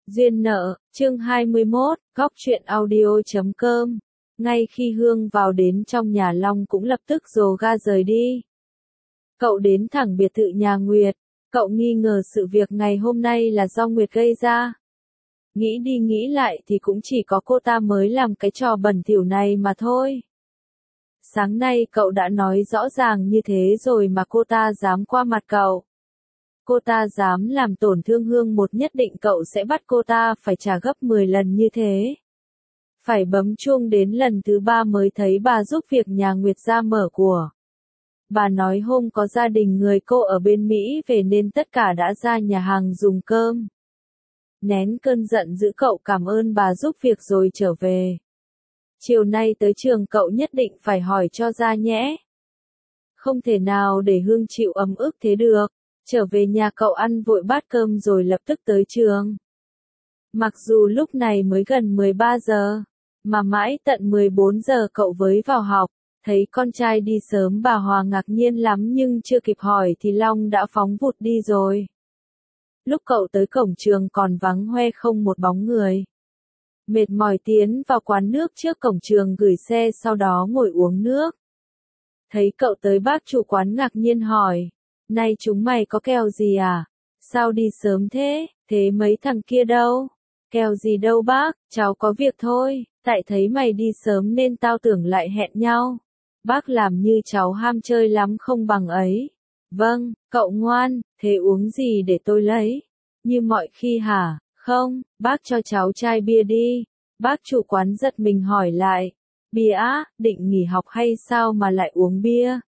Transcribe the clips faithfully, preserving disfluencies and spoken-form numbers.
Duyên nợ, chương hai mươi mốt, góc truyện audio chấm com. Ngay khi Hương vào đến trong nhà Long cũng lập tức dồ ga rời đi. Cậu đến thẳng biệt thự nhà Nguyệt, cậu nghi ngờ sự việc ngày hôm nay là do Nguyệt gây ra. Nghĩ đi nghĩ lại thì cũng chỉ có cô ta mới làm cái trò bẩn thỉu này mà thôi. Sáng nay cậu đã nói rõ ràng như thế rồi mà cô ta dám qua mặt cậu. Cô ta dám làm tổn thương Hương một, nhất định cậu sẽ bắt cô ta phải trả gấp mười lần như thế. Phải bấm chuông đến lần thứ ba mới thấy bà giúp việc nhà Nguyệt ra mở của. Bà nói hôm có gia đình người cô ở bên Mỹ về nên tất cả đã ra nhà hàng dùng cơm. Nén cơn giận dữ cậu cảm ơn bà giúp việc rồi trở về. Chiều nay tới trường cậu nhất định phải hỏi cho ra nhé. Không thể nào để Hương chịu ấm ức thế được. Trở về nhà cậu ăn vội bát cơm rồi lập tức tới trường. Mặc dù lúc này mới gần mười ba giờ, mà mãi tận mười bốn giờ cậu mới vào học, thấy con trai đi sớm bà Hòa ngạc nhiên lắm nhưng chưa kịp hỏi thì Long đã phóng vụt đi rồi. Lúc cậu tới cổng trường còn vắng hoe không một bóng người. Mệt mỏi tiến vào quán nước trước cổng trường gửi xe sau đó ngồi uống nước. Thấy cậu tới bác chủ quán ngạc nhiên hỏi. Này chúng mày có kèo gì à? Sao đi sớm thế? Thế mấy thằng kia đâu? Kèo gì đâu bác, cháu có việc thôi, tại thấy mày đi sớm nên tao tưởng lại hẹn nhau. Bác làm như cháu ham chơi lắm không bằng ấy. Vâng, cậu ngoan, thế uống gì để tôi lấy? Như mọi khi hả? Không, bác cho cháu chai bia đi. Bác chủ quán giật mình hỏi lại. Bia á, định nghỉ học hay sao mà lại uống bia?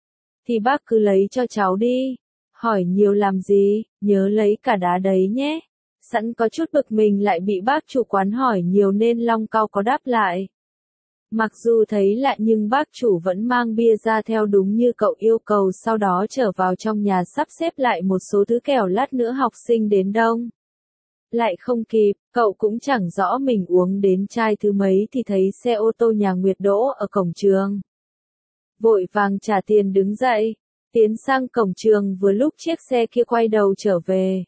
Thì bác cứ lấy cho cháu đi. Hỏi nhiều làm gì, nhớ lấy cả đá đấy nhé. Sẵn có chút bực mình lại bị bác chủ quán hỏi nhiều nên Long cau có đáp lại. Mặc dù thấy lạ nhưng bác chủ vẫn mang bia ra theo đúng như cậu yêu cầu, sau đó trở vào trong nhà sắp xếp lại một số thứ kẻo lát nữa học sinh đến đông. Lại không kịp, cậu cũng chẳng rõ mình uống đến chai thứ mấy thì thấy xe ô tô nhà Nguyệt đỗ ở cổng trường. Vội vàng trả tiền đứng dậy, tiến sang cổng trường vừa lúc chiếc xe kia quay đầu trở về.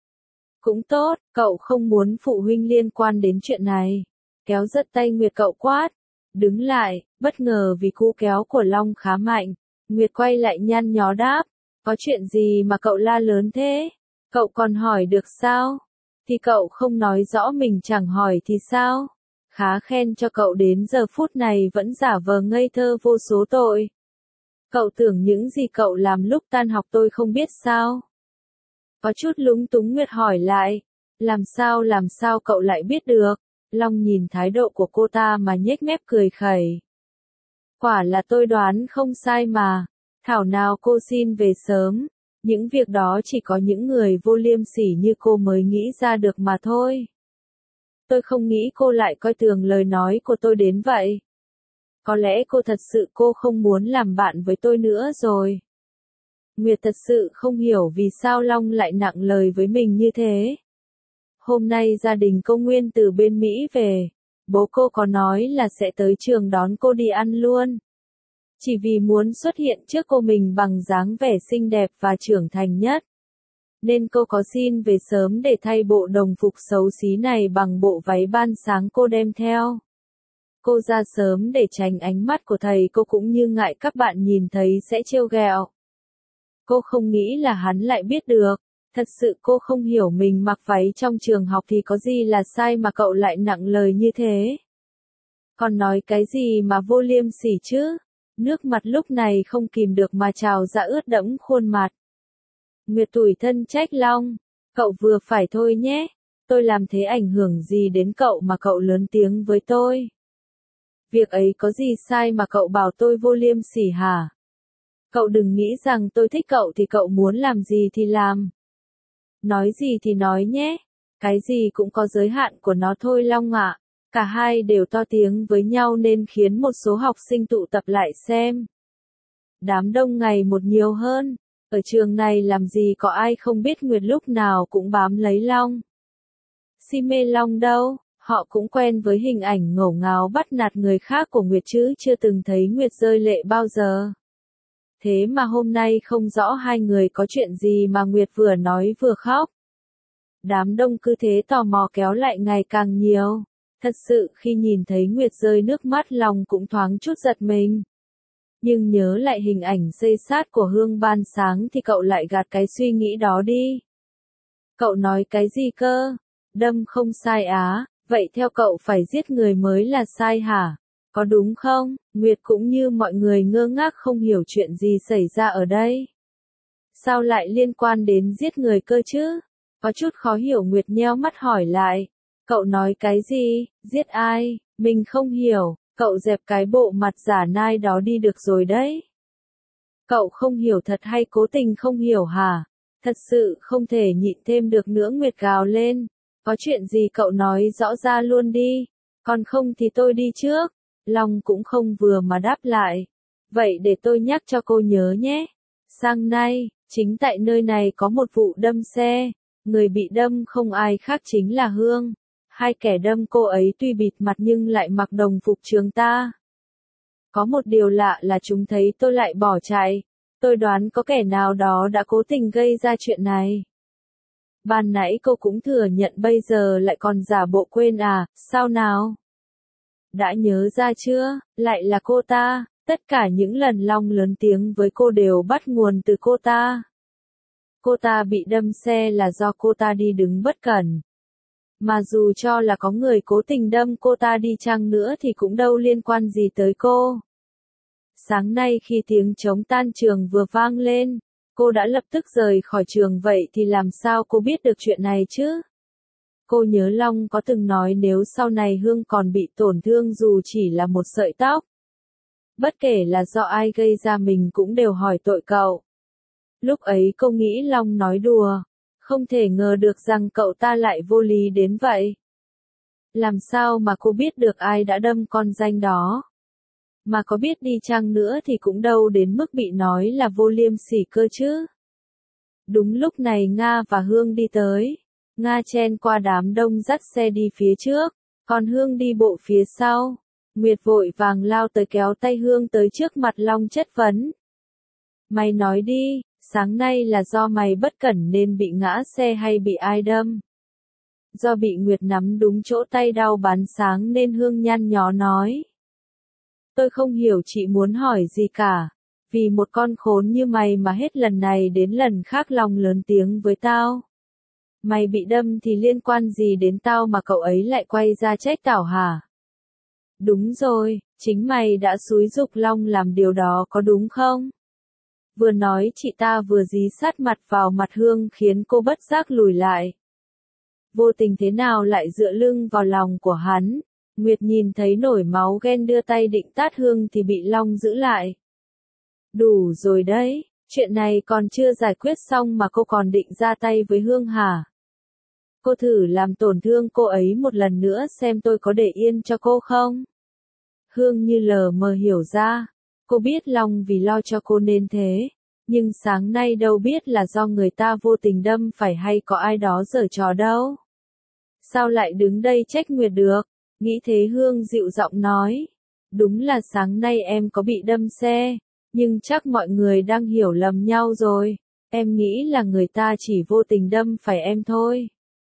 Cũng tốt, cậu không muốn phụ huynh liên quan đến chuyện này. Kéo giật tay Nguyệt cậu quát. Đứng lại, bất ngờ vì cú kéo của Long khá mạnh. Nguyệt quay lại nhăn nhó đáp. Có chuyện gì mà cậu la lớn thế? Cậu còn hỏi được sao? Thì cậu không nói rõ mình chẳng hỏi thì sao? Khá khen cho cậu đến giờ phút này vẫn giả vờ ngây thơ vô số tội. Cậu tưởng những gì cậu làm lúc tan học tôi không biết sao? Có chút lúng túng Nguyệt hỏi lại. Làm sao làm sao cậu lại biết được? Long nhìn thái độ của cô ta mà nhếch mép cười khẩy. Quả là tôi đoán không sai mà. Thảo nào cô xin về sớm. Những việc đó chỉ có những người vô liêm sỉ như cô mới nghĩ ra được mà thôi. Tôi không nghĩ cô lại coi thường lời nói của tôi đến vậy. Có lẽ cô thật sự cô không muốn làm bạn với tôi nữa rồi. Nguyệt thật sự không hiểu vì sao Long lại nặng lời với mình như thế. Hôm nay gia đình cô Nguyên từ bên Mỹ về. Bố cô có nói là sẽ tới trường đón cô đi ăn luôn. Chỉ vì muốn xuất hiện trước cô mình bằng dáng vẻ xinh đẹp và trưởng thành nhất. Nên cô có xin về sớm để thay bộ đồng phục xấu xí này bằng bộ váy ban sáng cô đem theo. Cô ra sớm để tránh ánh mắt của thầy cô cũng như ngại các bạn nhìn thấy sẽ trêu ghẹo. Cô không nghĩ là hắn lại biết được. Thật sự cô không hiểu mình mặc váy trong trường học thì có gì là sai mà cậu lại nặng lời như thế. Còn nói cái gì mà vô liêm sỉ chứ? Nước mặt lúc này không kìm được mà trào ra ướt đẫm khuôn mặt. Nguyệt tủi thân trách Long. Cậu vừa phải thôi nhé. Tôi làm thế ảnh hưởng gì đến cậu mà cậu lớn tiếng với tôi? Việc ấy có gì sai mà cậu bảo tôi vô liêm sỉ hả? Cậu đừng nghĩ rằng tôi thích cậu thì cậu muốn làm gì thì làm. Nói gì thì nói nhé. Cái gì cũng có giới hạn của nó thôi Long ạ. Cả hai đều to tiếng với nhau nên khiến một số học sinh tụ tập lại xem. Đám đông ngày một nhiều hơn. Ở trường này làm gì có ai không biết Nguyệt lúc nào cũng bám lấy Long. Si mê Long đâu, họ cũng quen với hình ảnh ngổ ngáo bắt nạt người khác của Nguyệt chứ chưa từng thấy Nguyệt rơi lệ bao giờ. Thế mà hôm nay không rõ hai người có chuyện gì mà Nguyệt vừa nói vừa khóc. Đám đông cứ thế tò mò kéo lại ngày càng nhiều. Thật sự khi nhìn thấy Nguyệt rơi nước mắt lòng cũng thoáng chút giật mình. Nhưng nhớ lại hình ảnh xây sát của Hương ban sáng thì cậu lại gạt cái suy nghĩ đó đi. Cậu nói cái gì cơ? Đâm không sai á, vậy theo cậu phải giết người mới là sai hả? Có đúng không? Nguyệt cũng như mọi người ngơ ngác không hiểu chuyện gì xảy ra ở đây. Sao lại liên quan đến giết người cơ chứ? Có chút khó hiểu Nguyệt nheo mắt hỏi lại. Cậu nói cái gì? Giết ai? Mình không hiểu. Cậu dẹp cái bộ mặt giả nai đó đi được rồi đấy. Cậu không hiểu thật hay cố tình không hiểu hả? Thật sự không thể nhịn thêm được nữa Nguyệt gào lên. Có chuyện gì cậu nói rõ ra luôn đi. Còn không thì tôi đi trước. Long cũng không vừa mà đáp lại. Vậy để tôi nhắc cho cô nhớ nhé. Sáng nay, chính tại nơi này có một vụ đâm xe. Người bị đâm không ai khác chính là Hương. Hai kẻ đâm cô ấy tuy bịt mặt nhưng lại mặc đồng phục trường ta. Có một điều lạ là chúng thấy tôi lại bỏ chạy. Tôi đoán có kẻ nào đó đã cố tình gây ra chuyện này. Ban nãy cô cũng thừa nhận bây giờ lại còn giả bộ quên à, sao nào? Đã nhớ ra chưa, lại là cô ta, tất cả những lần Long lớn tiếng với cô đều bắt nguồn từ cô ta. Cô ta bị đâm xe là do cô ta đi đứng bất cẩn. Mà dù cho là có người cố tình đâm cô ta đi chăng nữa thì cũng đâu liên quan gì tới cô. Sáng nay khi tiếng trống tan trường vừa vang lên, cô đã lập tức rời khỏi trường vậy thì làm sao cô biết được chuyện này chứ? Cô nhớ Long có từng nói nếu sau này Hương còn bị tổn thương dù chỉ là một sợi tóc. Bất kể là do ai gây ra mình cũng đều hỏi tội cậu. Lúc ấy cô nghĩ Long nói đùa, không thể ngờ được rằng cậu ta lại vô lý đến vậy. Làm sao mà cô biết được ai đã đâm con danh đó? Mà có biết đi chăng nữa thì cũng đâu đến mức bị nói là vô liêm sỉ cơ chứ. Đúng lúc này Nga và Hương đi tới. Nga chen qua đám đông dắt xe đi phía trước, còn Hương đi bộ phía sau. Nguyệt vội vàng lao tới kéo tay Hương tới trước mặt Long chất vấn. Mày nói đi, sáng nay là do mày bất cẩn nên bị ngã xe hay bị ai đâm? Do bị Nguyệt nắm đúng chỗ tay đau bắn sáng nên Hương nhăn nhó nói. Tôi không hiểu chị muốn hỏi gì cả. Vì một con khốn như mày mà hết lần này đến lần khác Long lớn tiếng với tao. Mày bị đâm thì liên quan gì đến tao mà cậu ấy lại quay ra trách tao hả? Đúng rồi, chính mày đã xúi giục Long làm điều đó có đúng không? Vừa nói chị ta vừa dí sát mặt vào mặt Hương khiến cô bất giác lùi lại. Vô tình thế nào lại dựa lưng vào lòng của hắn? Nguyệt nhìn thấy nổi máu ghen đưa tay định tát Hương thì bị Long giữ lại. Đủ rồi đấy, chuyện này còn chưa giải quyết xong mà cô còn định ra tay với Hương hả? Cô thử làm tổn thương cô ấy một lần nữa xem tôi có để yên cho cô không? Hương như lờ mờ hiểu ra. Cô biết Long vì lo cho cô nên thế. Nhưng sáng nay đâu biết là do người ta vô tình đâm phải hay có ai đó giở trò đâu. Sao lại đứng đây trách Nguyệt được? Nghĩ thế Hương dịu giọng nói. Đúng là sáng nay em có bị đâm xe. Nhưng chắc mọi người đang hiểu lầm nhau rồi. Em nghĩ là người ta chỉ vô tình đâm phải em thôi.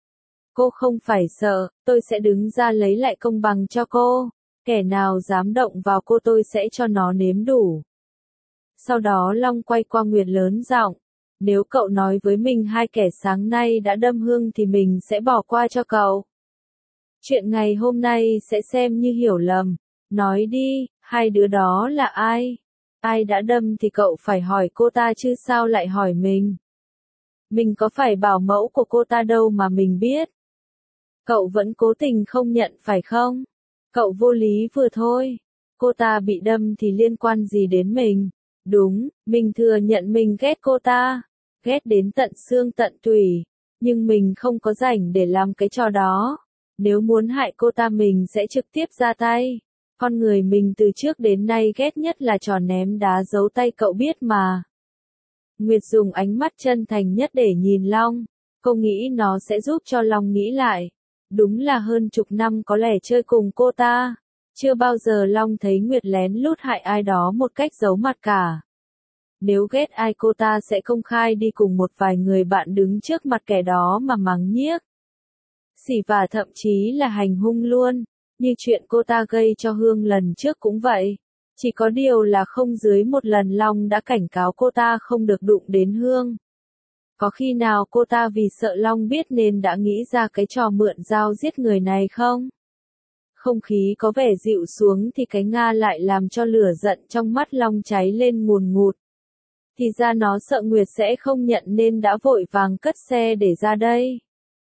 Cô không phải sợ, tôi sẽ đứng ra lấy lại công bằng cho cô. Kẻ nào dám động vào cô tôi sẽ cho nó nếm đủ. Sau đó Long quay qua Nguyệt lớn giọng. Nếu cậu nói với mình hai kẻ sáng nay đã đâm Hương thì mình sẽ bỏ qua cho cậu. Chuyện ngày hôm nay sẽ xem như hiểu lầm. Nói đi, hai đứa đó là ai? Ai đã đâm thì cậu phải hỏi cô ta chứ sao lại hỏi mình? Mình có phải bảo mẫu của cô ta đâu mà mình biết. Cậu vẫn cố tình không nhận phải không? Cậu vô lý vừa thôi. Cô ta bị đâm thì liên quan gì đến mình? Đúng, mình thừa nhận mình ghét cô ta. Ghét đến tận xương tận tủy. Nhưng mình không có rảnh để làm cái trò đó. Nếu muốn hại cô ta mình sẽ trực tiếp ra tay. Con người mình từ trước đến nay ghét nhất là trò ném đá giấu tay cậu biết mà. Nguyệt dùng ánh mắt chân thành nhất để nhìn Long. Cô nghĩ nó sẽ giúp cho Long nghĩ lại. Đúng là hơn chục năm có lẽ chơi cùng cô ta. Chưa bao giờ Long thấy Nguyệt lén lút hại ai đó một cách giấu mặt cả. Nếu ghét ai cô ta sẽ công khai đi cùng một vài người bạn đứng trước mặt kẻ đó mà mắng nhiếc. Xỉ vả thậm chí là hành hung luôn, như chuyện cô ta gây cho Hương lần trước cũng vậy. Chỉ có điều là không dưới một lần Long đã cảnh cáo cô ta không được đụng đến Hương. Có khi nào cô ta vì sợ Long biết nên đã nghĩ ra cái trò mượn dao giết người này không? Không khí có vẻ dịu xuống thì cái Nga lại làm cho lửa giận trong mắt Long cháy lên ngùn ngụt. Thì ra nó sợ Nguyệt sẽ không nhận nên đã vội vàng cất xe để ra đây.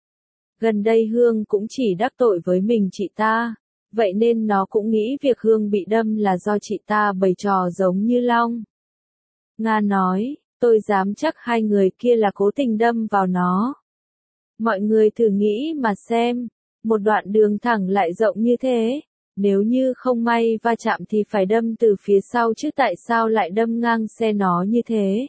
Gần đây Hương cũng chỉ đắc tội với mình chị ta, vậy nên nó cũng nghĩ việc Hương bị đâm là do chị ta bày trò giống như Long. Nga nói, tôi dám chắc hai người kia là cố tình đâm vào nó. Mọi người thử nghĩ mà xem, một đoạn đường thẳng lại rộng như thế, nếu như không may va chạm thì phải đâm từ phía sau chứ tại sao lại đâm ngang xe nó như thế?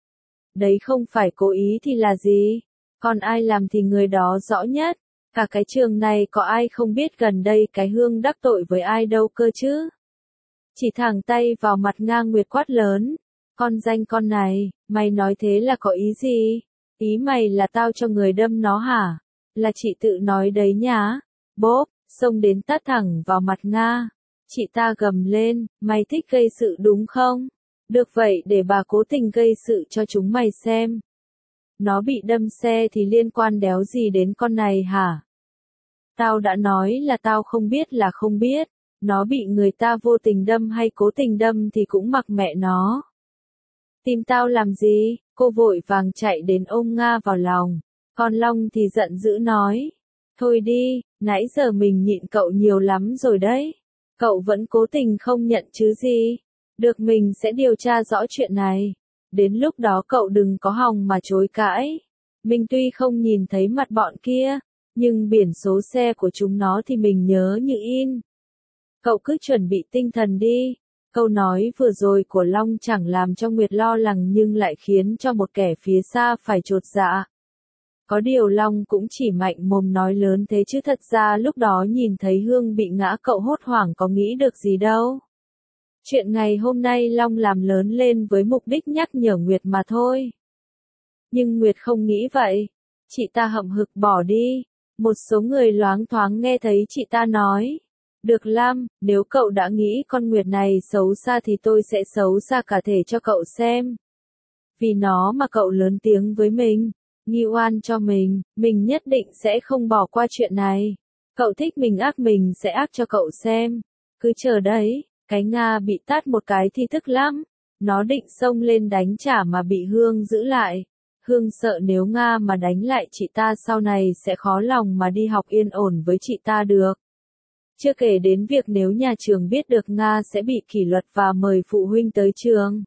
Đấy không phải cố ý thì là gì? Còn ai làm thì người đó rõ nhất. Cả cái trường này có ai không biết gần đây cái Hương đắc tội với ai đâu cơ chứ? Chỉ thẳng tay vào mặt Nga Nguyệt quát lớn. Con danh con này, mày nói thế là có ý gì? Ý mày là tao cho người đâm nó hả? Là chị tự nói đấy nhá. Bốp, xông đến tát thẳng vào mặt Nga. Chị ta gầm lên, mày thích gây sự đúng không? Được vậy để bà cố tình gây sự cho chúng mày xem. Nó bị đâm xe thì liên quan đéo gì đến con này hả? Tao đã nói là tao không biết là không biết. Nó bị người ta vô tình đâm hay cố tình đâm thì cũng mặc mẹ nó. Tìm tao làm gì? Cô vội vàng chạy đến ôm Nga vào lòng. Còn Long thì giận dữ nói. Thôi đi, nãy giờ mình nhịn cậu nhiều lắm rồi đấy. Cậu vẫn cố tình không nhận chứ gì. Được, mình sẽ điều tra rõ chuyện này. Đến lúc đó cậu đừng có hòng mà chối cãi. Mình tuy không nhìn thấy mặt bọn kia, nhưng biển số xe của chúng nó thì mình nhớ như in. Cậu cứ chuẩn bị tinh thần đi. Câu nói vừa rồi của Long chẳng làm cho Nguyệt lo lắng nhưng lại khiến cho một kẻ phía xa phải chột dạ. Có điều Long cũng chỉ mạnh mồm nói lớn thế chứ thật ra lúc đó nhìn thấy Hương bị ngã cậu hốt hoảng có nghĩ được gì đâu. Chuyện ngày hôm nay Long làm lớn lên với mục đích nhắc nhở Nguyệt mà thôi. Nhưng Nguyệt không nghĩ vậy. Chị ta hậm hực bỏ đi. Một số người loáng thoáng nghe thấy chị ta nói. Được lắm, nếu cậu đã nghĩ con Nguyệt này xấu xa thì tôi sẽ xấu xa cả thể cho cậu xem. Vì nó mà cậu lớn tiếng với mình, nghi oan cho mình, mình nhất định sẽ không bỏ qua chuyện này. Cậu thích mình ác mình sẽ ác cho cậu xem. Cứ chờ đấy, cái Nga bị tát một cái thì tức lắm. Nó định xông lên đánh trả mà bị Hương giữ lại. Hương sợ nếu Nga mà đánh lại chị ta sau này sẽ khó lòng mà đi học yên ổn với chị ta được. Chưa kể đến việc nếu nhà trường biết được Nga sẽ bị kỷ luật và mời phụ huynh tới trường.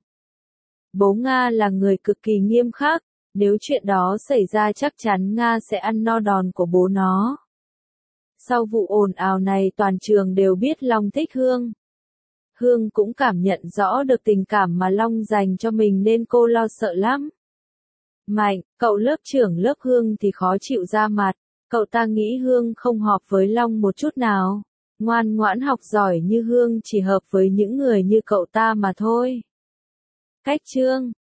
Bố Nga là người cực kỳ nghiêm khắc, nếu chuyện đó xảy ra chắc chắn Nga sẽ ăn no đòn của bố nó. Sau vụ ồn ào này toàn trường đều biết Long thích Hương. Hương cũng cảm nhận rõ được tình cảm mà Long dành cho mình nên cô lo sợ lắm. Mạnh, cậu lớp trưởng lớp Hương thì khó chịu ra mặt, cậu ta nghĩ Hương không hợp với Long một chút nào. Ngoan ngoãn học giỏi như Hương chỉ hợp với những người như cậu ta mà thôi. Cách chương